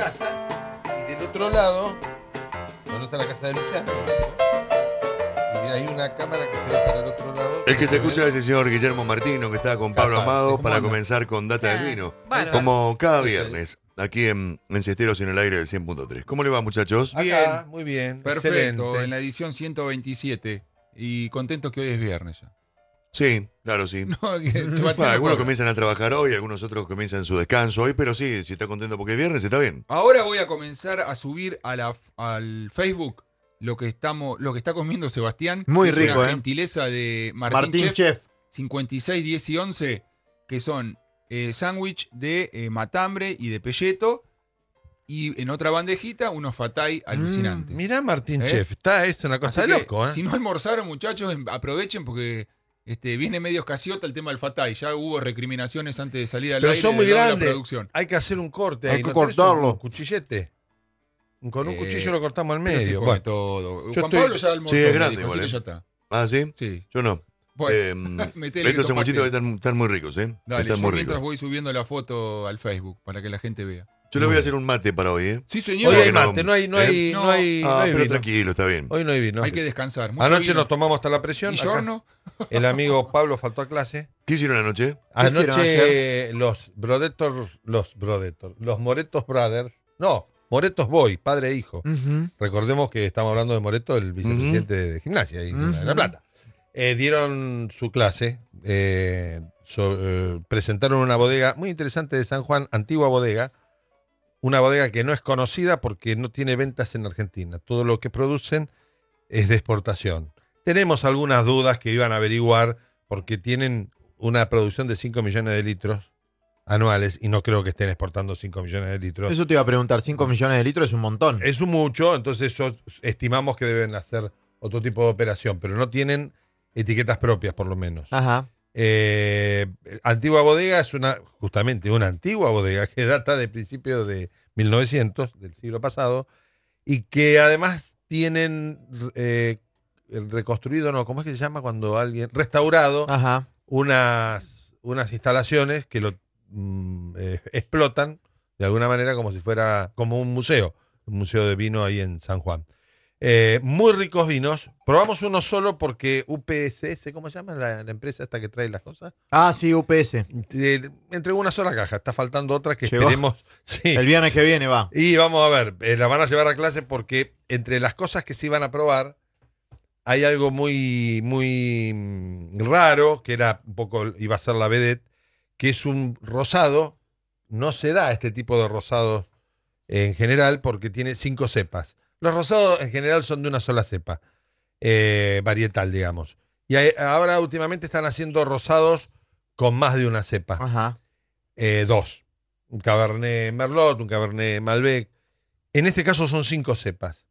casa y del otro lado, donde está la casa de Luciano, y de ahí una cámara que se ve para el otro lado. El que se escucha es el señor Guillermo Martino, que está con Pablo Amado para comenzar con Data del Vino. Bárbaro. Como cada viernes, aquí en Cesteros en el aire del 100.3. ¿Cómo le va, muchachos? Acá, muy bien. Perfecto, Excelente. en la edición 127. Y contentos que hoy es viernes ya. Sí, claro, sí. No, que Sebastián Bueno, no algunos cobra. comienzan a trabajar hoy, algunos otros comienzan su descanso hoy, pero sí, si está contento porque es viernes, está bien. Ahora voy a comenzar a subir al Facebook lo que está comiendo Sebastián. Muy Es rico, una ¿eh? gentileza de Martín Chef. 56, 10 y 11, que son sándwich de matambre y de pelleto. Y en otra bandejita, unos fatay alucinantes. Mirá, Martín ¿Eh? Chef, es una cosa Así de que, loco, ¿eh? Si no almorzaron, muchachos, aprovechen porque viene medio escasiota el tema del fatay. Ya hubo recriminaciones antes de salir al Pero aire son muy del lado de la grandes. producción. Hay que hacer un corte Hay ahí. que ¿no tenés cortarlo. Un cuchillete. Con un Eh, cuchillo lo cortamos al Pero se medio. come Bueno, todo. yo Juan estoy- Pablo ya almorzó. Sí, es me grande dijo, igual, así que ¿eh? ya está. ¿Ah, sí? Sí. Yo no. Bueno, metele que Estos son sanguchitos pastel. están muy ricos, ¿eh? Dale, están yo muy mientras ricos. voy subiendo la foto al Facebook para que la gente vea. Yo le voy a hacer un mate para hoy, ¿eh? Sí, señor. hoy hay que no- mate, no hay No, pero vino. tranquilo, está bien. Hoy no hay vino. Hay que descansar. Mucho Anoche vino. nos tomamos hasta la presión. ¿Y Acá giorno? el amigo Pablo faltó a clase. ¿Qué hicieron anoche? ¿Qué hicieron Anoche los Moretos Brothers, no, Moretos Boy, padre e hijo. Recordemos que estamos hablando de Moreto, el vicepresidente de gimnasia ahí en La Plata. Dieron su clase, presentaron una bodega muy interesante de San Juan, antigua bodega, una bodega que no es conocida porque no tiene ventas en Argentina. Todo lo que producen es de exportación. Tenemos algunas dudas que iban a averiguar porque tienen una producción de 5 millones de litros anuales y no creo que estén exportando 5 millones de litros. Eso te iba a preguntar, 5 millones de litros es un montón. Es un mucho, entonces estimamos que deben hacer otro tipo de operación, pero no tienen etiquetas propias por lo menos. Ajá. Antigua bodega es justamente una antigua bodega que data de principios de 1900, del siglo pasado, y que además tienen el reconstruido, no, ¿cómo es que se llama cuando alguien? Restaurado Ajá. unas instalaciones que lo explotan de alguna manera como si fuera como un museo de vino ahí en San Juan. Muy ricos vinos. Probamos uno solo porque UPSS, ¿cómo se llama la empresa esta que trae las cosas? Ah, sí, UPS. Entregó una sola caja. Está faltando otra que Llegó. esperemos. Sí. El viernes que viene va. Y vamos a ver, la van a llevar a clase porque entre las cosas que se iban a probar hay algo muy, muy raro, que era un poco, iba a ser la vedette, que es un rosado. No se da este tipo de rosados en general porque tiene 5 cepas. Los rosados en general son de una sola cepa, varietal, digamos. Y ahora últimamente están haciendo rosados con más de una cepa. Ajá. 2. Un Cabernet Merlot, un Cabernet Malbec. En este caso son 5 cepas.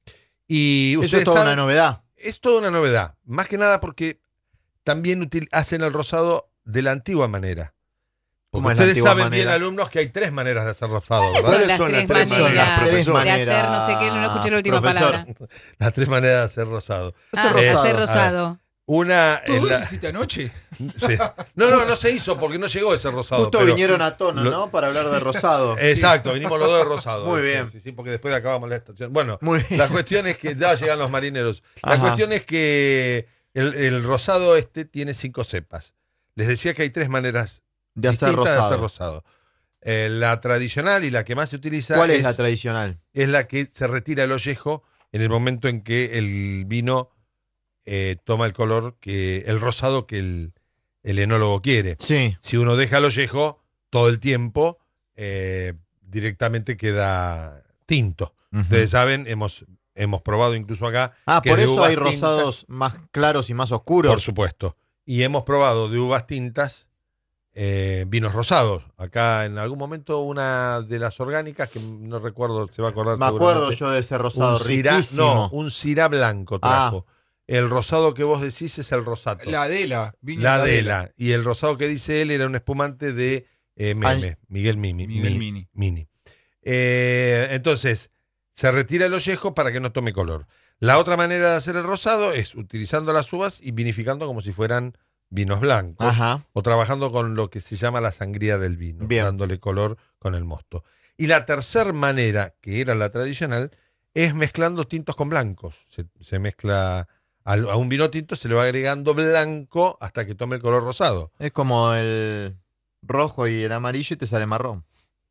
Y Eso es ustedes toda saben, una novedad. es toda una novedad. Más que nada porque también hacen el rosado de la antigua manera. ¿Cómo Porque es la ustedes antigua saben bien, manera? alumnos, que hay 3 maneras de hacer rosado, ¿Cuáles ¿verdad? son las ¿Cuáles tres son las maneras tres de maneras? hacer no sé qué? No escuché la última Profesor. palabra. Las 3 maneras de hacer rosado. Ah, rosado. hacer rosado. Una es ¿Todo la- eso hiciste anoche? sí. No se hizo porque no llegó ese rosado. Justo pero- vinieron a tono, ¿no? Para hablar de rosado. Exacto, vinimos los dos de rosado. Muy Sí, bien. Sí, porque después acabamos la estación. Bueno, Muy bien. la cuestión es que ya llegan los marineros. La Ajá. cuestión es que el rosado tiene 5 cepas. Les decía que hay 3 maneras De hacer distintas de hacer rosado. rosado. La tradicional y la que más se utiliza ¿Cuál es la tradicional? es la que se retira el ollejo en el momento en que el vino toma el color, el rosado que el enólogo quiere. Sí. Si uno deja el ollejo todo el tiempo, directamente queda tinto. Ustedes saben, hemos probado incluso acá. Ah, que por de eso uvas hay tintas- rosados más claros y más oscuros. Por supuesto. Y hemos probado de uvas tintas vinos rosados. Acá en algún momento una de las orgánicas, que no recuerdo, se va a acordar Me acuerdo seguramente, yo de ese rosado un Syrah, riquísimo. no, un Syrah blanco trajo. El rosado que vos decís es el rosato. La Adela. Viña La Adela. Adela. Y el rosado que dice él era un espumante de Meme, Miguel Mini. Miguel Mini. Entonces, se retira el ollejo para que no tome color. La otra manera de hacer el rosado es utilizando las uvas y vinificando como si fueran vinos blancos. Ajá. O trabajando con lo que se llama la sangría del vino, Bien. dándole color con el mosto. Y la tercera manera, que era la tradicional, es mezclando tintos con blancos. Se mezcla a un vino tinto, se le va agregando blanco hasta que tome el color rosado. Es como el rojo y el amarillo y te sale marrón.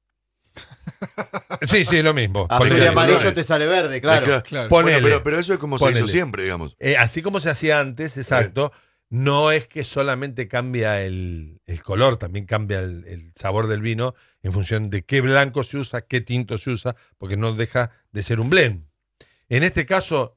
Sí, sí, lo mismo. Azul y Ponele. amarillo te sale verde, claro. Claro. Ponele. Bueno, pero eso es como se hizo Ponele. siempre, digamos. Así como se hacía antes, exacto, no es que solamente cambia el color, también cambia el sabor del vino en función de qué blanco se usa, qué tinto se usa, porque no deja de ser un blend. En este caso,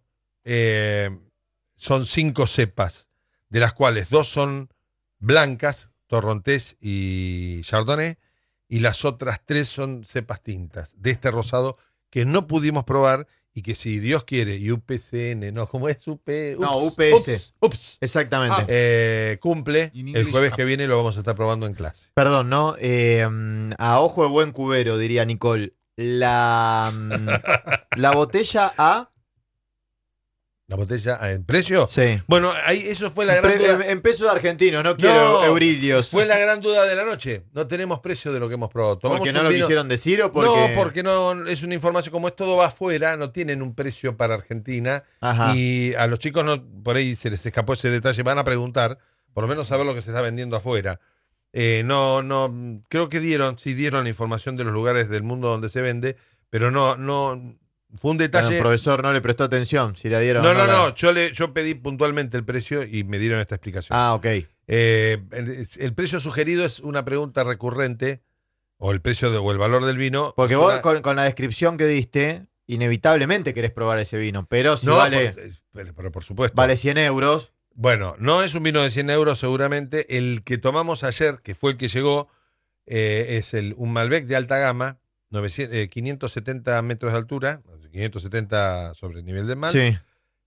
son 5 cepas, de las cuales 2 son blancas, Torrontés y Chardonnay, y las otras 3 son cepas tintas de este rosado que no pudimos probar y que si Dios quiere, y UPCN, no, ¿cómo es? No, UPS. Ups. Exactamente. Cumple In el English, jueves que ups. viene y lo vamos a estar probando en clase. Perdón, ¿no? A ojo de buen cubero, diría Nicole. La botella A. La botella, ¿en precio? Sí. Bueno, ahí eso fue la gran duda. En pesos argentinos, no quiero No, eurilios. Fue la gran duda de la noche. No tenemos precio de lo que hemos probado. Tomamos ¿Porque no un lo vino- quisieron decir o porque...? No, porque no es una información, como es todo va afuera, no tienen un precio para Argentina. Ajá. Y a los chicos no, por ahí se les escapó ese detalle, van a preguntar, por lo menos saber lo que se está vendiendo afuera. No, creo que dieron la información de los lugares del mundo donde se vende, pero no, fue un Bueno, detalle. el profesor no le prestó atención, si la dieron No, o no, la- no, yo pedí puntualmente el precio y me dieron esta explicación. Ah, ok. El precio sugerido es una pregunta recurrente, o el precio o el valor del vino. Porque es vos una- con la descripción que diste, inevitablemente querés probar ese vino, pero si no, vale, pero por supuesto. vale 100 euros, Bueno, no es un vino de 100 euros seguramente. El que tomamos ayer, que fue el que llegó, es un Malbec de alta gama, 570 metros de altura, 570 sobre el nivel del mar. sí.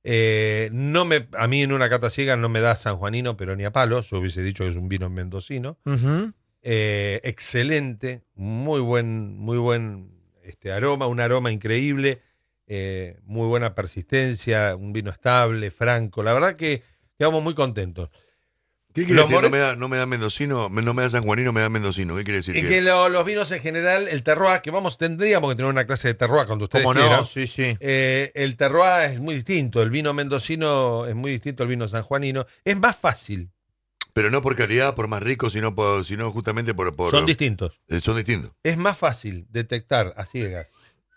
A mí en una cata ciega no me da sanjuanino, pero ni a palos. Yo hubiese dicho que es un vino mendocino. Ujú. Excelente, muy buen aroma, un aroma increíble, muy buena persistencia, un vino estable, franco. La verdad que quedamos muy contentos. ¿Qué quiere Los decir? more- No me da mendocino, no me da sanjuanino, me da mendocino. ¿Qué quiere decir? Y que los vinos en general, el terroir, que tendríamos que tener una clase de terroir cuando ustedes ¿Cómo quieran. no? Sí, sí. El terroir es muy distinto, el vino mendocino es muy distinto al vino sanjuanino. Es más fácil, Pero no por calidad, por más rico, sino justamente por son distintos. son distintos. Es más fácil detectar a ciegas.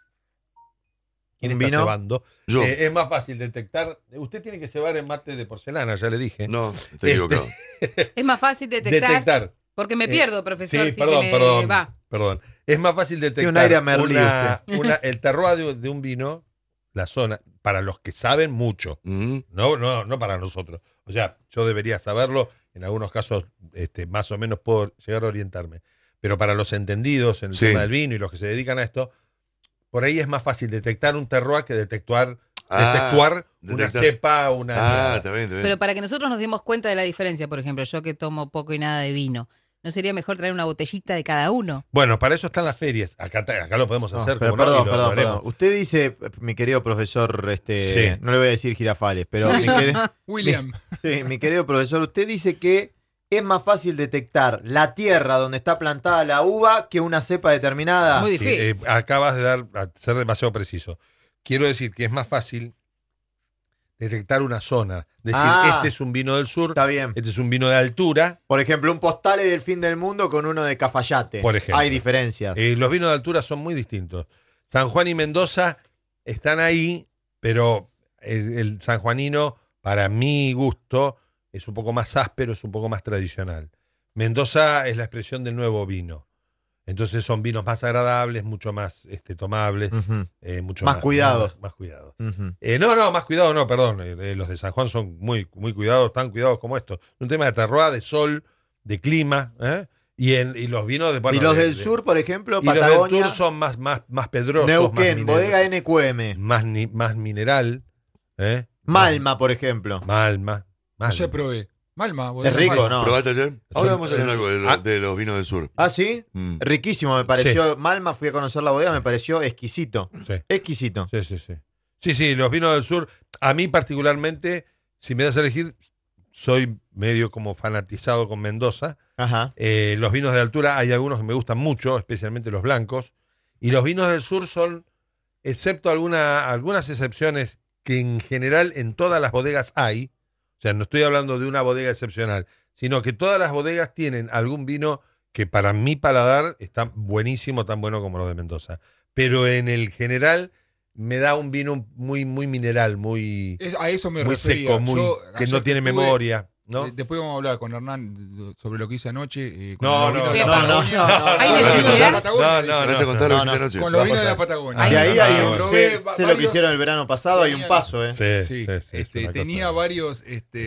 ¿Quién ¿Un está vino? cebando? Yo, Es más fácil detectar. Usted tiene que cebar en mate de porcelana, ya le dije. no, estoy equivocado. Es más fácil detectar. Porque me Eh, pierdo, profesor, Sí, si perdón, se me perdón. va. Perdón. Es más fácil detectar un aire a Merlí el terroir de un vino, la zona, para los que saben mucho. Mm. No para nosotros. O sea, yo debería saberlo. En algunos casos, más o menos puedo llegar a orientarme. Pero para los entendidos en el Sí. tema del vino y los que se dedican a esto, por ahí es más fácil detectar un terroir que detectar Ah, una detectar. cepa, Ah, está bien, está bien. Pero para que nosotros nos demos cuenta de la diferencia, por ejemplo, yo que tomo poco y nada de vino, ¿no sería mejor traer una botellita de cada uno? Bueno, para eso están las ferias. Acá lo podemos No, hacer. pero como no, y perdón, lo perdón, haremos. perdón. Usted dice, mi querido profesor, Sí. no le voy a decir Girafales, pero William. sí, mi querido profesor, usted dice que es más fácil detectar la tierra donde está plantada la uva que una cepa determinada. Muy Sí, difícil. acabas de ser demasiado preciso. Quiero decir que es más fácil detectar una zona. Decir, este es un vino del sur, Está bien. este es un vino de altura. Por ejemplo, un postale del fin del mundo con uno de Cafayate. Por ejemplo. Hay diferencias. Los vinos de altura son muy distintos. San Juan y Mendoza están ahí, pero el sanjuanino, para mi gusto, es un poco más áspero, es un poco más tradicional. Mendoza es la expresión del nuevo vino. Entonces son vinos más agradables, mucho más tomables, Ujú, mucho Más cuidados. Más cuidados. ujú. Más cuidados no, perdón. Los de San Juan son muy, muy cuidados, tan cuidados como estos. Un tema de terroir, de sol, de clima, y los vinos de... bueno, y los de- del de- sur, por ejemplo, y los del Patagonia, sur son más pedrosos, Neuquén, más, bodega NQM, más mineral. Malma, por ejemplo. Malma. Ayer probé. Malma. Es rico, Malma. ¿no? ¿Probaste ayer? Ahora vamos a hacer algo Ah. de los vinos del sur. Ah, ¿sí? Mm. Riquísimo, me pareció. Malma, fui a conocer la bodega, me pareció exquisito. Sí, Exquisito. sí. Sí, los vinos del sur, a mí particularmente, si me das a elegir, soy medio como fanatizado con Mendoza. Ajá. Los vinos de altura, hay algunos que me gustan mucho, especialmente los blancos. Y los vinos del sur son, excepto algunas excepciones que en general en todas las bodegas hay, o sea, no estoy hablando de una bodega excepcional, sino que todas las bodegas tienen algún vino que para mi paladar está buenísimo, tan bueno como los de Mendoza. Pero en el general me da un vino muy, muy mineral, muy, A eso me muy refería. seco, muy, Yo, que ayer no tiene estuve- memoria, ¿no? Después vamos a hablar con Hernán sobre lo que hice anoche. Con No, los vinos no, de la no, Patagonia. ¿Hay Con los vinos de la necesidad? Patagonia, No, Vas a contar no, las no. 7 noches. Con los vinos de la Vamos a- Patagonia. Y ahí hay un, Probé sé lo que varios- hicieron el verano pasado, hay un paso, ¿eh? Sí, Sí, sí, sí, es una cosa- tenía varios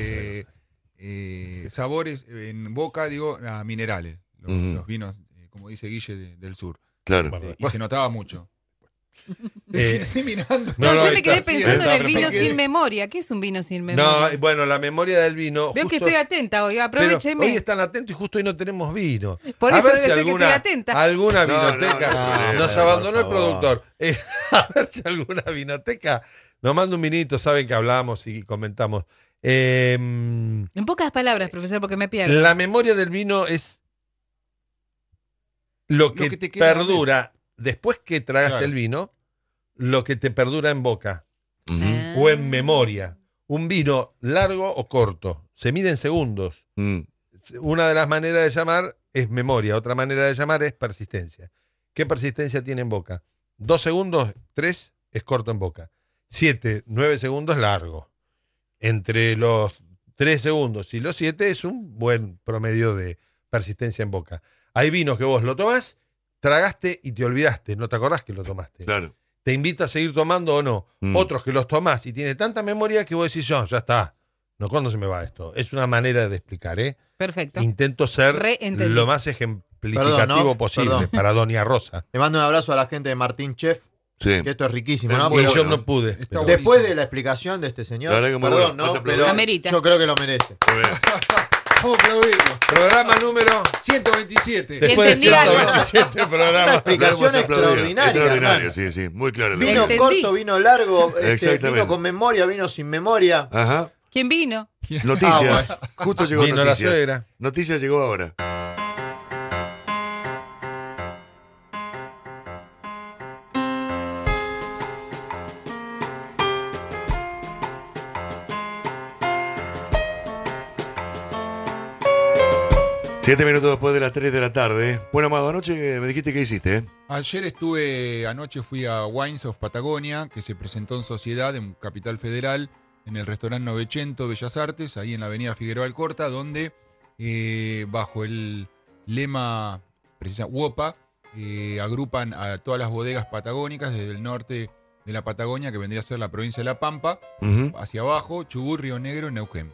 sabores en boca, digo, a minerales. Los vinos, como dice Guille, del sur. Claro. Bueno, Y se notaba mucho. Eh, Estoy mirando. No, yo me está- quedé sí, pensando está en el vino repitiendo. sin memoria. ¿Qué es un vino sin memoria? No, bueno, la memoria del vino. Veo que justo- estoy atenta hoy, pero aprovecheme. hoy están atentos y justo hoy no tenemos vino. Por A eso ver debe si ser que estoy atenta. alguna No, vinoteca no, nos por abandonó el favor. productor. A ver si alguna vinoteca nos manda un vinito, saben que hablamos y comentamos. En pocas palabras, profesor, porque me pierdo. La memoria del vino es lo que que te queda perdura después que tragaste Claro. el vino, lo que te perdura en boca Ujú. Ah. o en memoria. Un vino largo o corto, se mide en segundos. Mm. Una de las maneras de llamar es memoria, otra manera de llamar es persistencia. ¿Qué persistencia tiene en boca? 2 segundos, 3 es corto en boca. 7, 9 segundos largo. Entre los 3 segundos y los 7 es un buen promedio de persistencia en boca. Hay vinos que vos lo tomás, tragaste y te olvidaste, no te acordás que lo tomaste. Claro. Te invita a seguir tomando o no. Mm. Otros que los tomás y tiene tanta memoria que vos decís, ya está. No, ¿cuándo se me va esto? Es una manera de explicar, ¿eh? Perfecto. Intento ser Reentendí. lo más ejemplificativo Perdón, ¿no? posible Perdón. para Doña Rosa. Le mando un abrazo a la gente de Martín Chef, Sí. que esto es riquísimo, Es ¿no? muy Y Pero yo bueno. no pude. Está pero- bueno. después de la explicación de este señor, La verdad que muy perdón, bueno. Vas a ¿no? aplaudir. Pero Amerita. yo creo que lo merece. Muy bien. Vamos a aplaudirlo. Programa número. 127. Después de Entendí algo. 127 Una programas. explicación Vamos a aplaudir. extraordinaria. Extraordinario, hermano. sí. Muy claro. Vino Entendí. corto, vino largo, Exactamente. vino con memoria, vino sin memoria. Ajá. ¿Quién vino? Noticias. Ah, Justo llegó Vino la noticias. suegra. Noticias llegó ahora. Siete minutos después de las 3 de la tarde. Bueno, Amado, anoche me dijiste que hiciste, ¿eh? Anoche fui a Wines of Patagonia, que se presentó en Sociedad, en Capital Federal, en el restaurante Novecento Bellas Artes, ahí en la avenida Figueroa Alcorta, donde bajo el lema precisa UOPA, agrupan a todas las bodegas patagónicas desde el norte de la Patagonia, que vendría a ser la provincia de La Pampa, Ujú. hacia abajo, Chubut, Río Negro, Neuquén.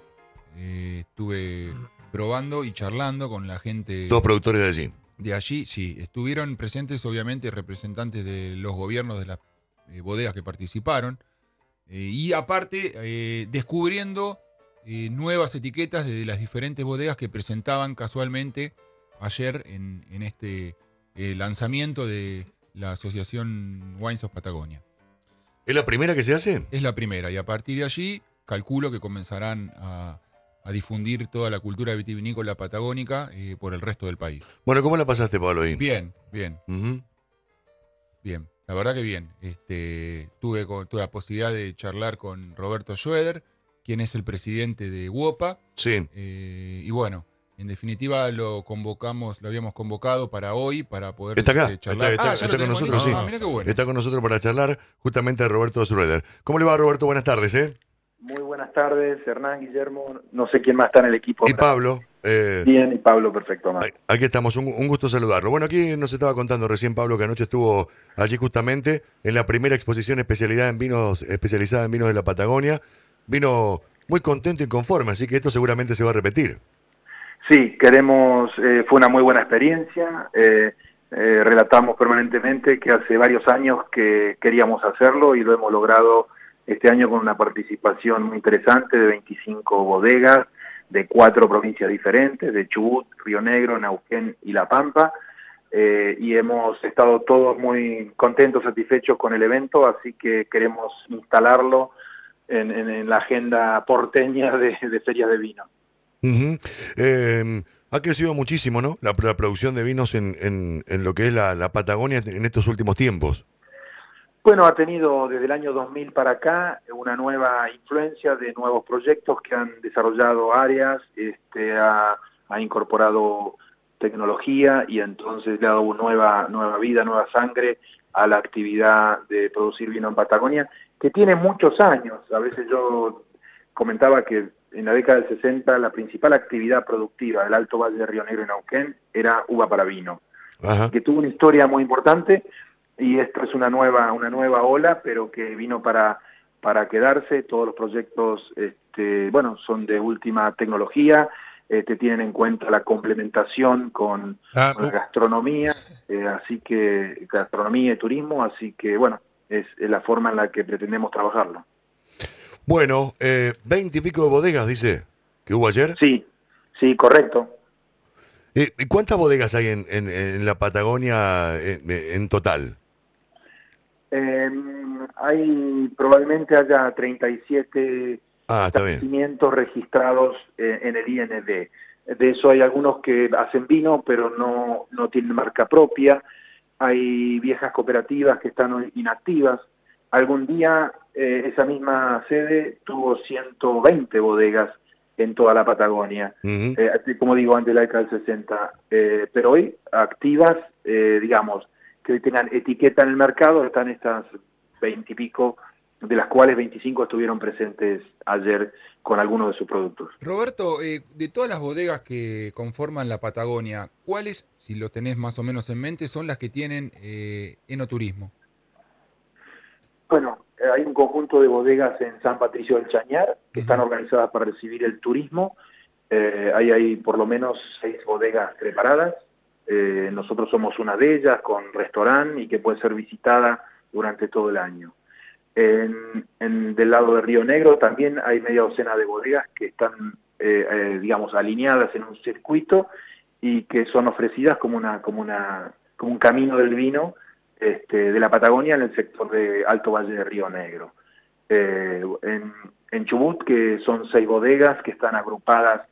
Estuve probando y charlando con la gente Todos productores de allí. de allí. Sí, estuvieron presentes obviamente representantes de los gobiernos de las bodegas que participaron, y aparte descubriendo nuevas etiquetas de las diferentes bodegas que presentaban casualmente ayer en este lanzamiento de la asociación Wines of Patagonia. ¿Es la primera que se hace? Es la primera, y a partir de allí calculo que comenzarán a difundir toda la cultura vitivinícola patagónica por el resto del país. Bueno, ¿cómo la pasaste, Pablo, ahí? Bien, bien, Ujú. bien. La verdad que bien. Tuve la posibilidad de charlar con Roberto Schroeder, quien es el presidente de UOPA. Sí. Y bueno, en definitiva lo habíamos convocado para hoy, para poder Está acá, charlar. está ya lo con tenemos nosotros, listo. sí. Ah, mirá qué bueno. Está con nosotros para charlar justamente a Roberto Schroeder. ¿Cómo le va, Roberto? Buenas tardes, ¿eh? Muy buenas tardes, Hernán, Guillermo, no sé quién más está en el equipo. Y Pablo. Bien, y Pablo, perfecto. Más. Aquí estamos, un gusto saludarlo. Bueno, aquí nos estaba contando recién Pablo que anoche estuvo allí justamente en la primera exposición especializada en vinos de la Patagonia. Vino muy contento y conforme, así que esto seguramente se va a repetir. Sí, fue una muy buena experiencia, relatamos permanentemente que hace varios años que queríamos hacerlo y lo hemos logrado este año con una participación muy interesante de 25 bodegas de 4 provincias diferentes, de Chubut, Río Negro, Neuquén y La Pampa, y hemos estado todos muy contentos, satisfechos con el evento, así que queremos instalarlo en la agenda porteña de ferias de vino. Ujú. Ha crecido muchísimo, ¿no? La producción de vinos en lo que es la Patagonia en estos últimos tiempos. Bueno, ha tenido desde el año 2000 para acá una nueva influencia de nuevos proyectos que han desarrollado áreas, ha incorporado tecnología y entonces le ha dado nueva vida, nueva sangre a la actividad de producir vino en Patagonia, que tiene muchos años. A veces yo comentaba que en la década del 60 la principal actividad productiva del Alto Valle de Río Negro y Neuquén era uva para vino, Ajá. que tuvo una historia muy importante. Y esto es una nueva ola, pero que vino para quedarse. Todos los proyectos, son de última tecnología, tienen en cuenta la complementación con la gastronomía, así que gastronomía y turismo, así que es la forma en la que pretendemos trabajarlo. Bueno, 20 y pico de bodegas, dice, que hubo ayer. Sí, correcto. ¿Y cuántas bodegas hay en la Patagonia en total? Probablemente haya 37 Está bien. establecimientos registrados en el IND. De eso hay algunos que hacen vino, pero no tienen marca propia. Hay viejas cooperativas que están inactivas. Algún día esa misma sede tuvo 120 bodegas en toda la Patagonia, como digo, antes de la década del 60. Pero hoy activas, que tengan etiqueta en el mercado, están estas 20 y pico, de las cuales 25 estuvieron presentes ayer con algunos de sus productos. Roberto, de todas las bodegas que conforman la Patagonia, ¿cuáles, si lo tenés más o menos en mente, son las que tienen enoturismo? Bueno, hay un conjunto de bodegas en San Patricio del Chañar que están organizadas para recibir el turismo. Hay por lo menos 6 bodegas preparadas. Nosotros somos una de ellas, con restaurante y que puede ser visitada durante todo el año. Del lado de Río Negro también hay media docena de bodegas que están, alineadas en un circuito y que son ofrecidas como un camino del vino de la Patagonia en el sector de Alto Valle de Río Negro. En Chubut, que son 6 bodegas que están agrupadas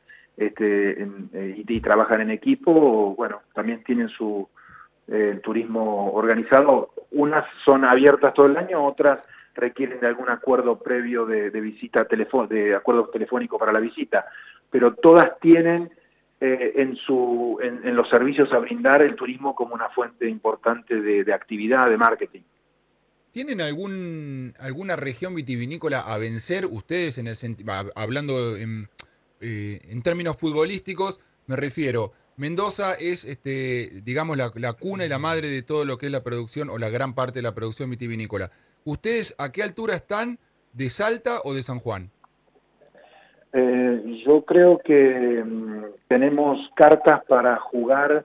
y trabajan en equipo, también tienen su turismo organizado. Unas son abiertas todo el año, otras requieren de algún acuerdo previo de visita de acuerdo telefónico para la visita, pero todas tienen en los servicios a brindar el turismo como una fuente importante de actividad, de marketing. ¿Tienen alguna región vitivinícola a vencer ustedes hablando en términos futbolísticos? Me refiero, Mendoza es, la cuna y la madre de todo lo que es la producción o la gran parte de la producción vitivinícola. ¿Ustedes a qué altura están? ¿De Salta o de San Juan? Yo creo que tenemos cartas para jugar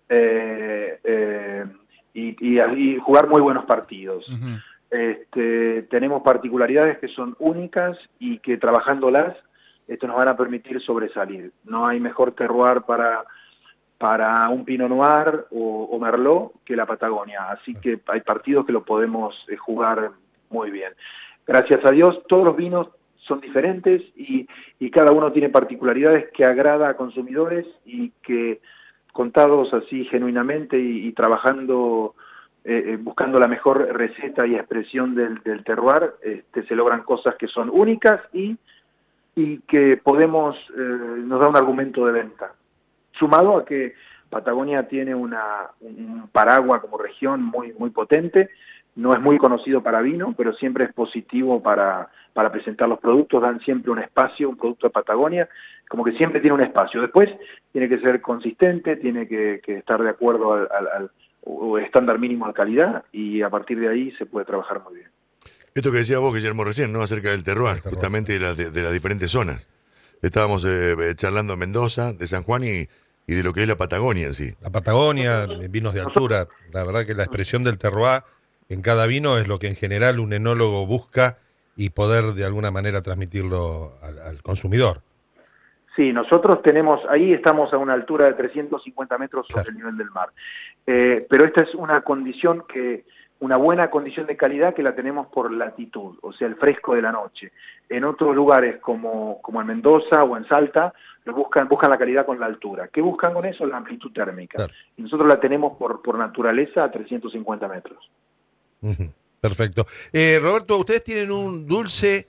y jugar muy buenos partidos. Tenemos particularidades que son únicas y que trabajándolas nos van a permitir sobresalir. No hay mejor terroir para un Pinot Noir o Merlot que la Patagonia, así que hay partidos que lo podemos jugar muy bien. Gracias a Dios, todos los vinos son diferentes y cada uno tiene particularidades que agrada a consumidores y que contados así genuinamente y trabajando, buscando la mejor receta y expresión del terroir, se logran cosas que son únicas y que nos da un argumento de venta. Sumado a que Patagonia tiene un paraguas como región muy, muy potente, no es muy conocido para vino, pero siempre es positivo para presentar los productos, dan siempre un espacio, un producto de Patagonia, como que siempre tiene un espacio. Después tiene que ser consistente, tiene que estar de acuerdo al estándar mínimo de calidad y a partir de ahí se puede trabajar muy bien. Esto que decía vos, Guillermo, recién, ¿no? Acerca del terroir, justamente de las diferentes zonas. Estábamos charlando de Mendoza, de San Juan y de lo que es la Patagonia en sí. La Patagonia, vinos de altura, la verdad que la expresión del terroir en cada vino es lo que en general un enólogo busca y poder de alguna manera transmitirlo al consumidor. Sí, nosotros estamos a una altura de 350 metros sobre el nivel del mar. Pero esta es una condición que una buena condición de calidad que la tenemos por latitud, o sea, el fresco de la noche. En otros lugares como en Mendoza o en Salta, buscan la calidad con la altura. ¿Qué buscan con eso? La amplitud térmica. Claro. Y nosotros la tenemos por naturaleza a 350 metros. Ujú, perfecto. Roberto, ustedes tienen un dulce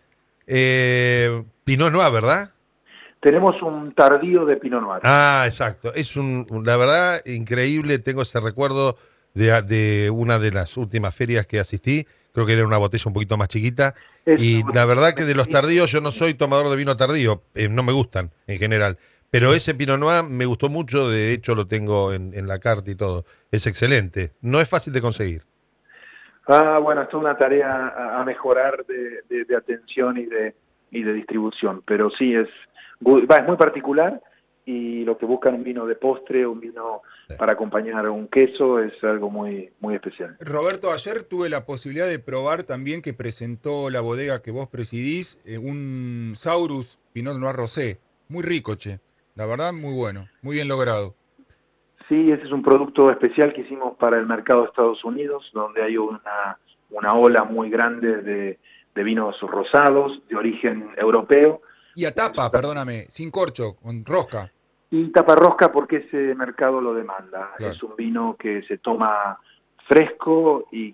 Pinot Noir, ¿verdad? Tenemos un tardío de Pinot Noir. Ah, exacto. Es la verdad, increíble. Tengo ese recuerdo de una de las últimas ferias que asistí. Creo que era una botella un poquito más chiquita. Y la verdad que de los tardíos, yo no soy tomador de vino tardío. No me gustan en general. Pero ese Pinot Noir me gustó mucho. De hecho, lo tengo en la carta y todo. Es excelente. No es fácil de conseguir. Bueno, esto es una tarea a mejorar de atención y de distribución. Pero sí, es muy particular. Y lo que buscan un vino de postre, un vino para acompañar un queso, es algo muy, muy especial. Roberto, ayer tuve la posibilidad de probar también que presentó la bodega que vos presidís, un Saurus Pinot Noir Rosé. Muy rico, che. La verdad, muy bueno. Muy bien logrado. Sí, ese es un producto especial que hicimos para el mercado de Estados Unidos, donde hay una ola muy grande de vinos rosados de origen europeo. Y a tapa, perdóname, sin corcho, con rosca. Y tapa rosca porque ese mercado lo demanda. Claro. Es un vino que se toma fresco y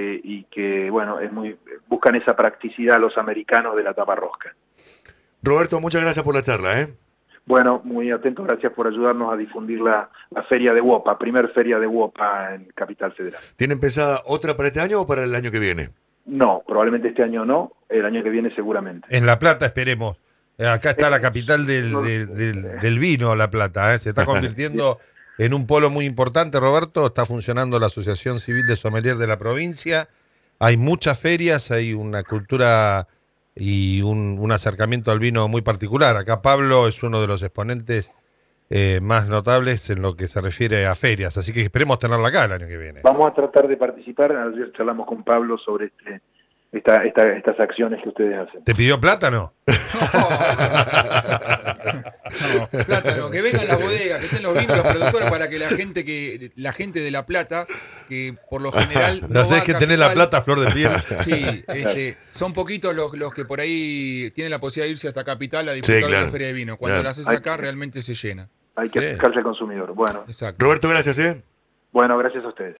que bueno, buscan esa practicidad los americanos de la tapa rosca. Roberto, muchas gracias por la charla, ¿eh? Bueno, muy atento, gracias por ayudarnos a difundir la feria de Wopa, primer feria de Wopa en Capital Federal. ¿Tienen pensada otra para este año o para el año que viene? No, probablemente este año no, el año que viene seguramente. En La Plata esperemos. Acá está la capital del vino, La Plata. Se está convirtiendo en un polo muy importante, Roberto. Está funcionando la Asociación Civil de Sommelier de la provincia. Hay muchas ferias, hay una cultura y un acercamiento al vino muy particular. Acá Pablo es uno de los exponentes más notables en lo que se refiere a ferias. Así que esperemos tenerla acá el año que viene. Vamos a tratar de participar. Ayer charlamos con Pablo sobre estas acciones que ustedes hacen. ¿Te pidió plátano? No, plátano, que vengan las bodegas, que estén los vinos, los productores, para que la gente de La Plata, que por lo general No tenés que tener la plata a flor de piel. Sí, son poquitos los que por ahí tienen la posibilidad de irse hasta Capital a disfrutar de la feria de vino. Cuando la haces acá realmente se llena. Hay que acercarse al consumidor. Bueno, Exacto. Roberto, gracias, ¿eh? bueno, gracias a ustedes.